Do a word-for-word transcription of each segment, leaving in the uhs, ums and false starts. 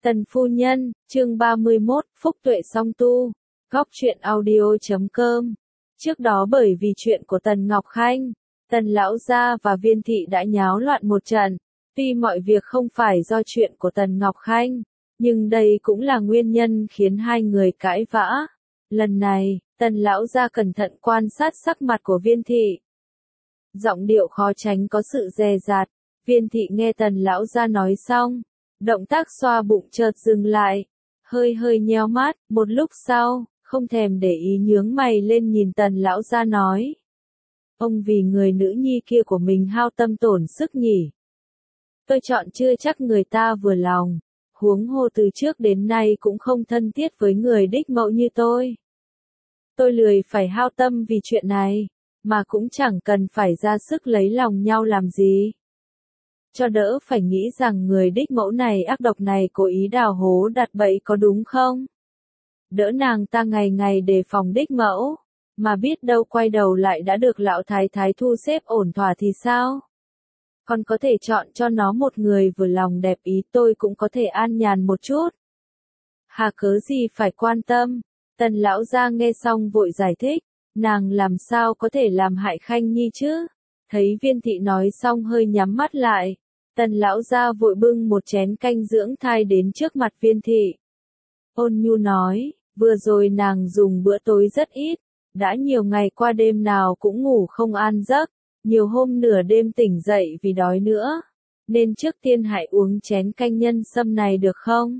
Tần phu nhân, chương ba mươi mốt, Phúc Tuệ song tu. Góc truyện audio chấm com. Trước đó bởi vì chuyện của Tần Ngọc Khanh, Tần lão gia và Viên thị đã nháo loạn một trận. Tuy mọi việc không phải do chuyện của Tần Ngọc Khanh, nhưng đây cũng là nguyên nhân khiến hai người cãi vã. Lần này, Tần lão gia cẩn thận quan sát sắc mặt của Viên thị. Giọng điệu khó tránh có sự dè dặt. Viên thị nghe Tần lão gia nói xong, động tác xoa bụng chợt dừng lại, hơi hơi nheo mắt, một lúc sau, không thèm để ý nhướng mày lên nhìn Tần lão gia nói. Ông vì người nữ nhi kia của mình hao tâm tổn sức nhỉ. Tôi chọn chưa chắc người ta vừa lòng, huống hồ từ trước đến nay cũng không thân thiết với người đích mẫu như tôi. Tôi lười phải hao tâm vì chuyện này, mà cũng chẳng cần phải ra sức lấy lòng nhau làm gì. Cho đỡ phải nghĩ rằng người đích mẫu này ác độc này cố ý đào hố đặt bẫy có đúng không? Đỡ nàng ta ngày ngày đề phòng đích mẫu, mà biết đâu quay đầu lại đã được lão thái thái thu xếp ổn thỏa thì sao? Còn có thể chọn cho nó một người vừa lòng đẹp ý, tôi cũng có thể an nhàn một chút. Hà cớ gì phải quan tâm? Tần lão gia nghe xong vội giải thích, nàng làm sao có thể làm hại Khanh Nhi chứ? Thấy Viên thị nói xong hơi nhắm mắt lại, Tần lão gia vội bưng một chén canh dưỡng thai đến trước mặt Viên thị. Ôn nhu nói, vừa rồi nàng dùng bữa tối rất ít, đã nhiều ngày qua đêm nào cũng ngủ không an giấc, nhiều hôm nửa đêm tỉnh dậy vì đói nữa, nên trước tiên hãy uống chén canh nhân sâm này được không?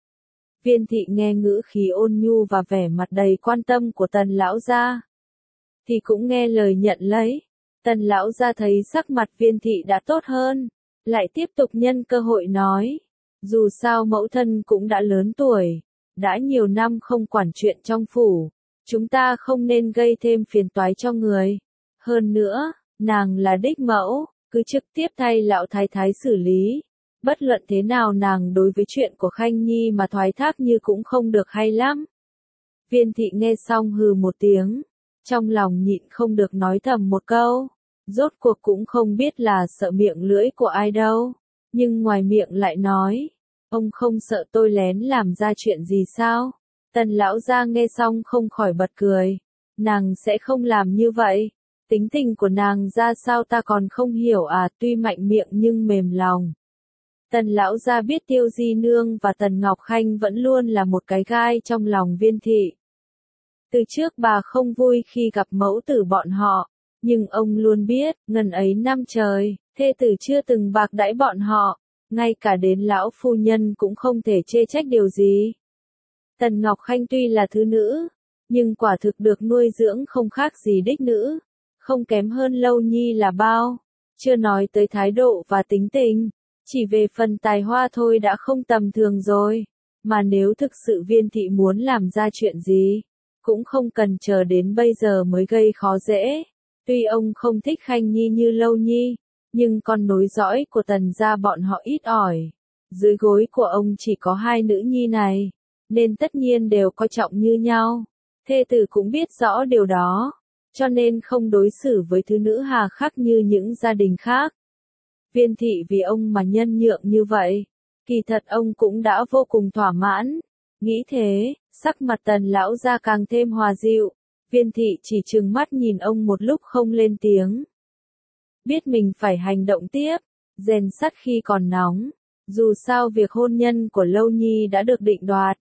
Viên thị nghe ngữ khí ôn nhu và vẻ mặt đầy quan tâm của Tần lão gia, thì cũng nghe lời nhận lấy. Tần lão gia thấy sắc mặt Viên thị đã tốt hơn, lại tiếp tục nhân cơ hội nói, dù sao mẫu thân cũng đã lớn tuổi, đã nhiều năm không quản chuyện trong phủ, chúng ta không nên gây thêm phiền toái cho người. Hơn nữa, nàng là đích mẫu, cứ trực tiếp thay lão thái thái xử lý. Bất luận thế nào nàng đối với chuyện của Khanh Nhi mà thoái thác như cũng không được hay lắm. Viên thị nghe xong hừ một tiếng, trong lòng nhịn không được nói thầm một câu, rốt cuộc cũng không biết là sợ miệng lưỡi của ai đâu, nhưng ngoài miệng lại nói, ông không sợ tôi lén làm ra chuyện gì sao? Tần lão gia nghe xong không khỏi bật cười, nàng sẽ không làm như vậy, tính tình của nàng ra sao ta còn không hiểu à, tuy mạnh miệng nhưng mềm lòng. Tần lão gia biết Tiêu Di Nương và Tần Ngọc Khanh vẫn luôn là một cái gai trong lòng Viên thị. Từ trước bà không vui khi gặp mẫu tử bọn họ, nhưng ông luôn biết, ngần ấy năm trời, thê tử chưa từng bạc đãi bọn họ, ngay cả đến lão phu nhân cũng không thể chê trách điều gì. Tần Ngọc Khanh tuy là thứ nữ, nhưng quả thực được nuôi dưỡng không khác gì đích nữ, không kém hơn Lâu Nhi là bao, chưa nói tới thái độ và tính tình, chỉ về phần tài hoa thôi đã không tầm thường rồi, mà nếu thực sự Viên thị muốn làm ra chuyện gì, cũng không cần chờ đến bây giờ mới gây khó dễ. Tuy ông không thích Khanh Nhi như Lâu Nhi, nhưng con nối dõi của Tần gia bọn họ ít ỏi, dưới gối của ông chỉ có hai nữ nhi này, nên tất nhiên đều coi trọng như nhau. Thê tử cũng biết rõ điều đó, cho nên không đối xử với thứ nữ hà khắc như những gia đình khác. Viên thị vì ông mà nhân nhượng như vậy, kỳ thật ông cũng đã vô cùng thỏa mãn. Nghĩ thế, sắc mặt Tần lão gia càng thêm hòa dịu. Viên thị chỉ trừng mắt nhìn ông một lúc không lên tiếng. Biết mình phải hành động tiếp, rèn sắt khi còn nóng, dù sao việc hôn nhân của Lâu Nhi đã được định đoạt.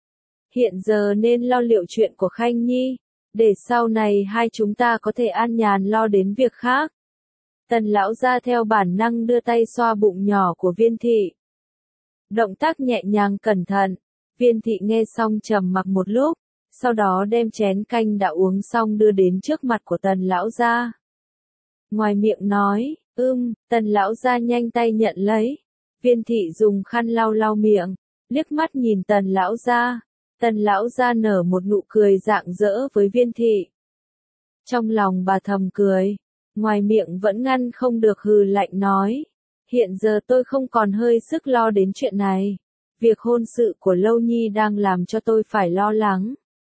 Hiện giờ nên lo liệu chuyện của Khanh Nhi, để sau này hai chúng ta có thể an nhàn lo đến việc khác. Tần lão gia theo bản năng đưa tay xoa bụng nhỏ của Viên thị. Động tác nhẹ nhàng cẩn thận, Viên thị nghe xong trầm mặc một lúc, sau đó đem chén canh đã uống xong đưa đến trước mặt của Tần lão gia. Ngoài miệng nói, ưm, Tần lão gia nhanh tay nhận lấy. Viên thị dùng khăn lau lau miệng, liếc mắt nhìn Tần lão gia. Tần lão gia nở một nụ cười rạng rỡ với Viên thị. Trong lòng bà thầm cười, ngoài miệng vẫn ngăn không được hừ lạnh nói, hiện giờ tôi không còn hơi sức lo đến chuyện này. Việc hôn sự của Lâu Nhi đang làm cho tôi phải lo lắng.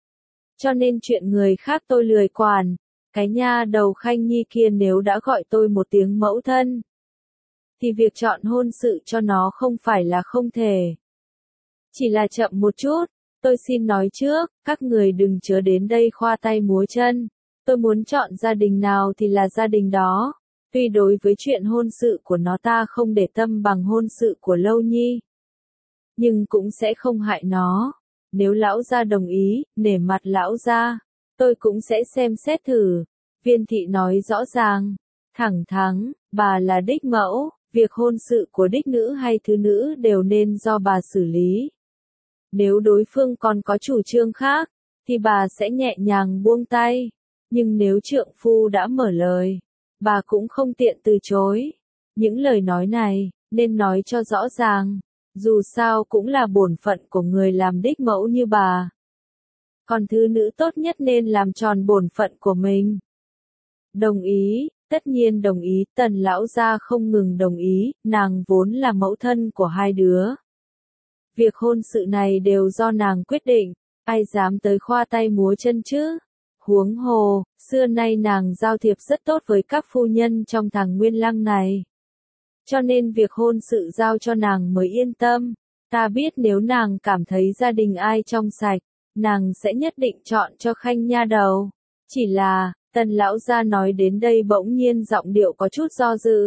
Cho nên chuyện người khác tôi lười quản, cái nha đầu Khanh Nhi kia nếu đã gọi tôi một tiếng mẫu thân, thì việc chọn hôn sự cho nó không phải là không thể. Chỉ là chậm một chút, tôi xin nói trước, các người đừng chớ đến đây khoa tay múa chân. Tôi muốn chọn gia đình nào thì là gia đình đó. Tuy đối với chuyện hôn sự của nó ta không để tâm bằng hôn sự của Lâu Nhi, nhưng cũng sẽ không hại nó. Nếu lão gia đồng ý, nể mặt lão gia, tôi cũng sẽ xem xét thử. Viên thị nói rõ ràng, thẳng thắn, bà là đích mẫu, việc hôn sự của đích nữ hay thứ nữ đều nên do bà xử lý. Nếu đối phương còn có chủ trương khác, thì bà sẽ nhẹ nhàng buông tay. Nhưng nếu trượng phu đã mở lời, bà cũng không tiện từ chối. Những lời nói này, nên nói cho rõ ràng. Dù sao cũng là bổn phận của người làm đích mẫu như bà. Còn thứ nữ tốt nhất nên làm tròn bổn phận của mình. Đồng ý, tất nhiên đồng ý, Tần lão gia không ngừng đồng ý, nàng vốn là mẫu thân của hai đứa. Việc hôn sự này đều do nàng quyết định, ai dám tới khoa tay múa chân chứ? Huống hồ, xưa nay nàng giao thiệp rất tốt với các phu nhân trong thằng Nguyên Lăng này. Cho nên việc hôn sự giao cho nàng mới yên tâm. Ta biết nếu nàng cảm thấy gia đình ai trong sạch, nàng sẽ nhất định chọn cho Khanh nha đầu. Chỉ là, Tần lão gia nói đến đây bỗng nhiên giọng điệu có chút do dự.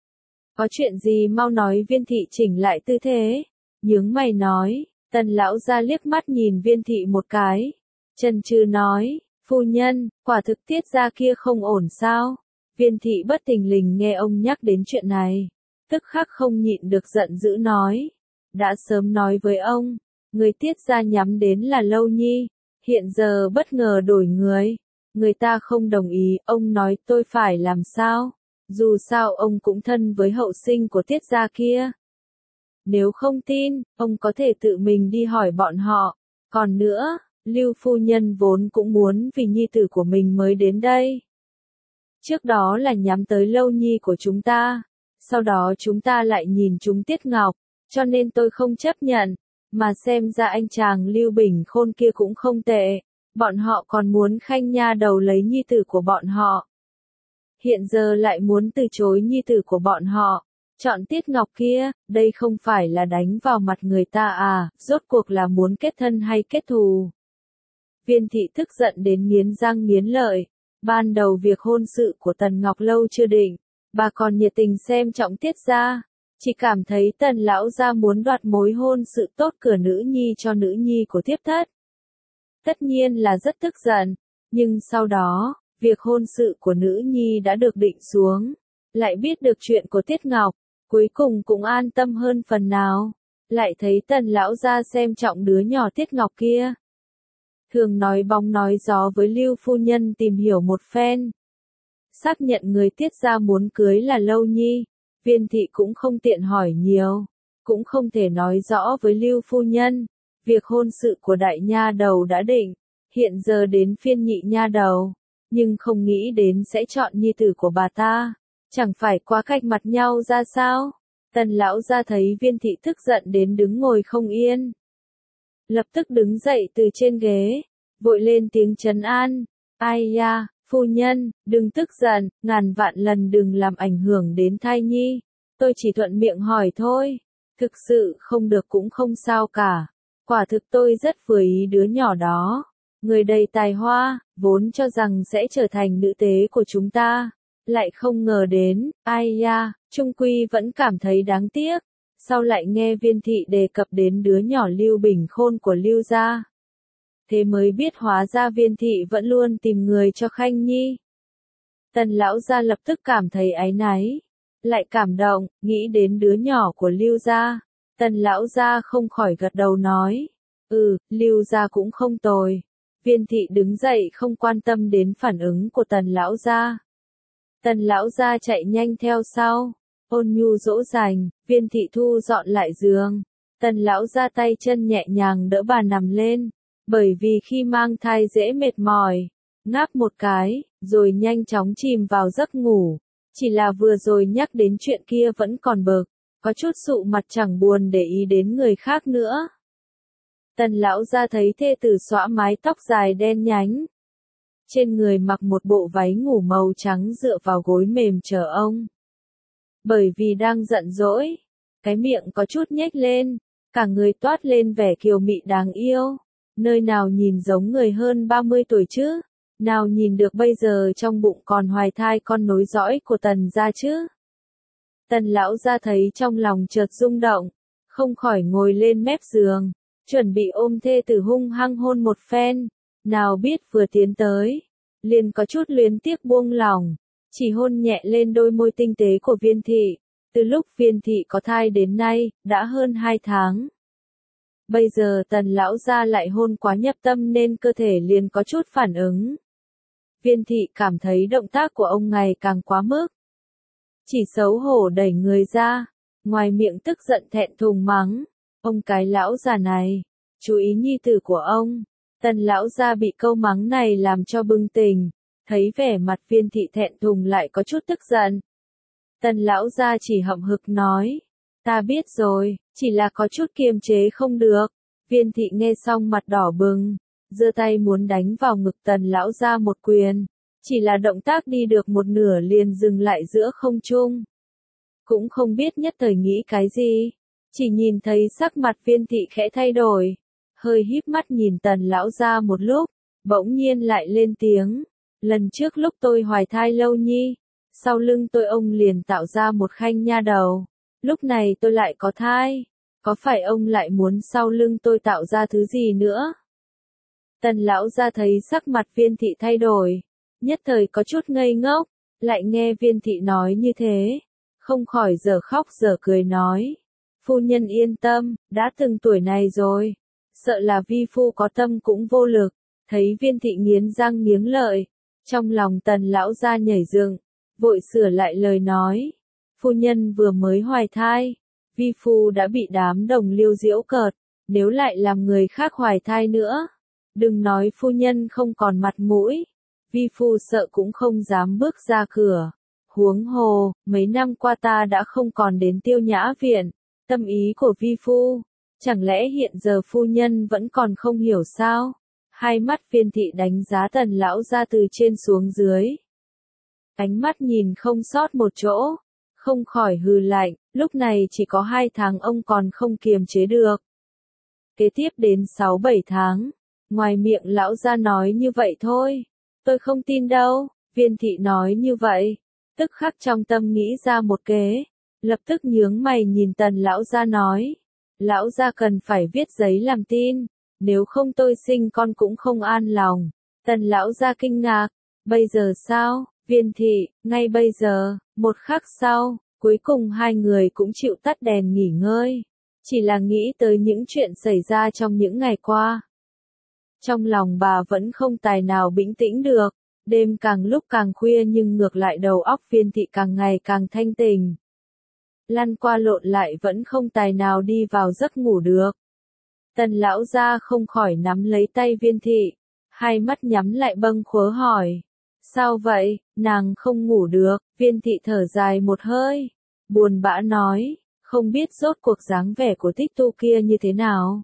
Có chuyện gì mau nói. Viên thị chỉnh lại tư thế, nhướng mày nói. Tần lão gia liếc mắt nhìn Viên thị một cái, chần chừ nói, phu nhân, quả thực Tiết gia kia không ổn sao? Viên thị bất thình lình nghe ông nhắc đến chuyện này, tức khắc không nhịn được giận dữ nói, đã sớm nói với ông, người Tiết gia nhắm đến là Lâu Nhi, hiện giờ bất ngờ đổi người, người ta không đồng ý, ông nói tôi phải làm sao? Dù sao ông cũng thân với hậu sinh của Tiết gia kia. Nếu không tin, ông có thể tự mình đi hỏi bọn họ. Còn nữa, Lưu phu nhân vốn cũng muốn vì nhi tử của mình mới đến đây. Trước đó là nhắm tới Lâu Nhi của chúng ta, sau đó chúng ta lại nhìn chúng Tiết Ngọc, cho nên tôi không chấp nhận, mà xem ra anh chàng Lưu Bình Khôn kia cũng không tệ, bọn họ còn muốn Khanh nha đầu lấy nhi tử của bọn họ. Hiện giờ lại muốn từ chối nhi tử của bọn họ, chọn Tiết Ngọc kia, đây không phải là đánh vào mặt người ta à, rốt cuộc là muốn kết thân hay kết thù. Viên thị tức giận đến nghiến răng nghiến lợi, ban đầu việc hôn sự của Tần Ngọc Lâu chưa định, bà còn nhiệt tình xem trọng Tiết gia, chỉ cảm thấy Tần lão gia muốn đoạt mối hôn sự tốt cửa nữ nhi cho nữ nhi của thiếp thất. Tất nhiên là rất tức giận, nhưng sau đó, việc hôn sự của nữ nhi đã được định xuống, lại biết được chuyện của Tiết Ngọc, cuối cùng cũng an tâm hơn phần nào, lại thấy Tần lão gia xem trọng đứa nhỏ Tiết Ngọc kia. Thường nói bóng nói gió với Lưu phu nhân tìm hiểu một phen. Xác nhận người Tiết gia muốn cưới là Lâu Nhi, Viên thị cũng không tiện hỏi nhiều, cũng không thể nói rõ với Lưu phu nhân. Việc hôn sự của đại nha đầu đã định, hiện giờ đến phiên nhị nha đầu, nhưng không nghĩ đến sẽ chọn nhi tử của bà ta, chẳng phải quá cách mặt nhau ra sao? Tần lão gia thấy Viên thị tức giận đến đứng ngồi không yên, lập tức đứng dậy từ trên ghế, vội lên tiếng trấn an, ai ya, phu nhân, đừng tức giận, ngàn vạn lần đừng làm ảnh hưởng đến thai nhi, tôi chỉ thuận miệng hỏi thôi, thực sự không được cũng không sao cả, quả thực tôi rất vừa ý đứa nhỏ đó, người đầy tài hoa, vốn cho rằng sẽ trở thành nữ tế của chúng ta, lại không ngờ đến, ai ya, trung quy vẫn cảm thấy đáng tiếc. Sau lại nghe Viên thị đề cập đến đứa nhỏ Lưu Bình Khôn của Lưu gia, thế mới biết hóa ra Viên thị vẫn luôn tìm người cho Khanh nhi. Tần lão gia lập tức cảm thấy áy náy, lại cảm động, nghĩ đến đứa nhỏ của Lưu gia, Tần lão gia không khỏi gật đầu nói, ừ, Lưu gia cũng không tồi. Viên thị đứng dậy không quan tâm đến phản ứng của Tần lão gia. Tần lão gia chạy nhanh theo sau. Ôn nhu dỗ dành, Viên thị thu dọn lại giường. Tần lão ra tay chân nhẹ nhàng đỡ bà nằm lên, bởi vì khi mang thai dễ mệt mỏi, ngáp một cái, rồi nhanh chóng chìm vào giấc ngủ. Chỉ là vừa rồi nhắc đến chuyện kia vẫn còn bực, có chút sụ mặt chẳng buồn để ý đến người khác nữa. Tần lão ra thấy thê tử xõa mái tóc dài đen nhánh, trên người mặc một bộ váy ngủ màu trắng dựa vào gối mềm chờ ông. Bởi vì đang giận dỗi, cái miệng có chút nhếch lên, cả người toát lên vẻ kiều mị đáng yêu. Nơi nào nhìn giống người hơn ba mươi tuổi chứ? Nào nhìn được bây giờ trong bụng còn hoài thai con nối dõi của Tần gia chứ? Tần lão gia thấy trong lòng chợt rung động, không khỏi ngồi lên mép giường, chuẩn bị ôm thê tử hung hăng hôn một phen. Nào biết vừa tiến tới, liền có chút luyến tiếc buông lòng, chỉ hôn nhẹ lên đôi môi tinh tế của Viên thị. Từ lúc Viên thị có thai đến nay, đã hơn hai tháng. Bây giờ Tần lão gia lại hôn quá nhập tâm nên cơ thể liền có chút phản ứng. Viên thị cảm thấy động tác của ông ngày càng quá mức. Chỉ xấu hổ đẩy người ra, ngoài miệng tức giận thẹn thùng mắng, ông cái lão già này, chú ý nhi tử của ông. Tần lão gia bị câu mắng này làm cho bừng tỉnh, thấy vẻ mặt Viên thị thẹn thùng lại có chút tức giận. Tần lão gia chỉ hậm hực nói, ta biết rồi, chỉ là có chút kiềm chế không được. Viên thị nghe xong mặt đỏ bừng, giơ tay muốn đánh vào ngực Tần lão gia một quyền, chỉ là động tác đi được một nửa liền dừng lại giữa không trung. Cũng không biết nhất thời nghĩ cái gì, chỉ nhìn thấy sắc mặt Viên thị khẽ thay đổi, hơi híp mắt nhìn Tần lão gia một lúc, bỗng nhiên lại lên tiếng, lần trước lúc tôi hoài thai Lâu Nhi, sau lưng tôi ông liền tạo ra một khanh nha đầu, lúc này tôi lại có thai, có phải ông lại muốn sau lưng tôi tạo ra thứ gì nữa? Tần lão gia thấy sắc mặt Viên thị thay đổi, nhất thời có chút ngây ngốc, lại nghe Viên thị nói như thế, không khỏi dở khóc dở cười nói, phu nhân yên tâm, đã từng tuổi này rồi, sợ là vi phu có tâm cũng vô lực. Thấy Viên thị nghiến răng nghiến lợi, trong lòng Tần lão gia nhảy dựng, vội sửa lại lời nói, phu nhân vừa mới hoài thai, vi phu đã bị đám đồng liêu giễu cợt, nếu lại làm người khác hoài thai nữa, đừng nói phu nhân không còn mặt mũi, vi phu sợ cũng không dám bước ra cửa. Huống hồ, mấy năm qua ta đã không còn đến Tiêu Nhã viện, tâm ý của vi phu, chẳng lẽ hiện giờ phu nhân vẫn còn không hiểu sao? Hai mắt Viên thị đánh giá Tần lão gia từ trên xuống dưới. Ánh mắt nhìn không sót một chỗ, không khỏi hừ lạnh, lúc này chỉ có hai tháng ông còn không kiềm chế được. Kế tiếp đến sáu bảy tháng, ngoài miệng lão gia nói như vậy thôi, tôi không tin đâu. Viên thị nói như vậy, tức khắc trong tâm nghĩ ra một kế, lập tức nhướng mày nhìn Tần lão gia nói, lão gia cần phải viết giấy làm tin, nếu không tôi sinh con cũng không an lòng. Tần lão gia kinh ngạc, bây giờ sao? Viên thị, ngay bây giờ, một khắc sau, cuối cùng hai người cũng chịu tắt đèn nghỉ ngơi, chỉ là nghĩ tới những chuyện xảy ra trong những ngày qua. Trong lòng bà vẫn không tài nào bình tĩnh được, đêm càng lúc càng khuya nhưng ngược lại đầu óc Viên thị càng ngày càng thanh tỉnh. Lăn qua lộn lại vẫn không tài nào đi vào giấc ngủ được. Tần lão gia không khỏi nắm lấy tay Viên thị, hai mắt nhắm lại bâng khuớ hỏi, sao vậy, nàng không ngủ được? Viên thị thở dài một hơi, buồn bã nói, không biết rốt cuộc dáng vẻ của Tích Tu kia như thế nào.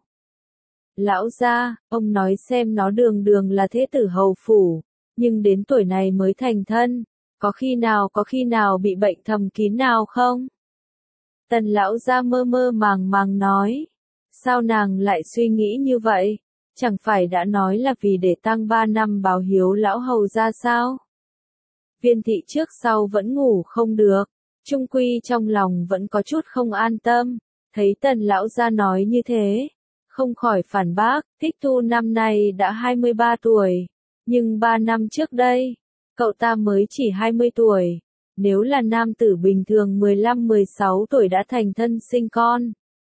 Lão gia, ông nói xem nó đường đường là thế tử hầu phủ, nhưng đến tuổi này mới thành thân, có khi nào có khi nào bị bệnh thầm kín nào không? Tần lão gia mơ mơ màng màng nói, sao nàng lại suy nghĩ như vậy? Chẳng phải đã nói là vì để tăng ba năm báo hiếu lão hầu ra sao? Viên thị trước sau vẫn ngủ không được, chung quy trong lòng vẫn có chút không an tâm, thấy Tần lão gia nói như thế, không khỏi phản bác, Tích Tu năm nay đã hai mươi ba tuổi, nhưng ba năm trước đây, cậu ta mới chỉ hai mươi tuổi, nếu là nam tử bình thường mười lăm mười sáu tuổi đã thành thân sinh con.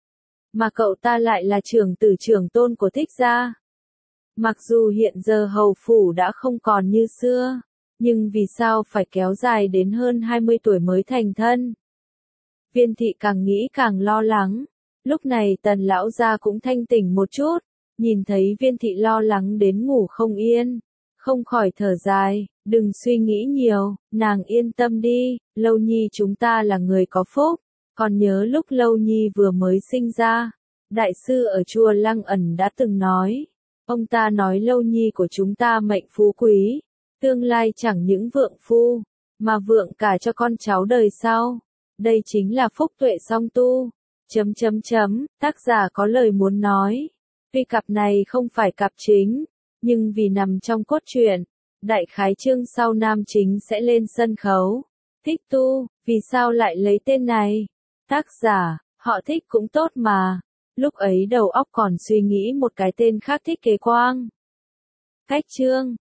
Mà cậu ta lại là trưởng tử trưởng tôn của Thích gia. Mặc dù hiện giờ hầu phủ đã không còn như xưa, nhưng vì sao phải kéo dài đến hơn hai mươi tuổi mới thành thân? Viên thị càng nghĩ càng lo lắng, lúc này Tần lão gia cũng thanh tỉnh một chút, nhìn thấy Viên thị lo lắng đến ngủ không yên, không khỏi thở dài, đừng suy nghĩ nhiều, nàng yên tâm đi, Lâu Nhi chúng ta là người có phúc. Còn nhớ lúc Lâu Nhi vừa mới sinh ra, đại sư ở chùa Lăng Ẩn đã từng nói, ông ta nói Lâu Nhi của chúng ta mệnh phú quý, tương lai chẳng những vượng phu, mà vượng cả cho con cháu đời sau. Đây chính là phúc tuệ song tu, Chấm chấm chấm, tác giả có lời muốn nói. Tuy cặp này không phải cặp chính, nhưng vì nằm trong cốt truyện, đại khái chương sau nam chính sẽ lên sân khấu. Thích tu, vì sao lại lấy tên này? Tác giả, họ thích cũng tốt mà. Lúc ấy đầu óc còn suy nghĩ một cái tên khác thích kế quang. Cách chương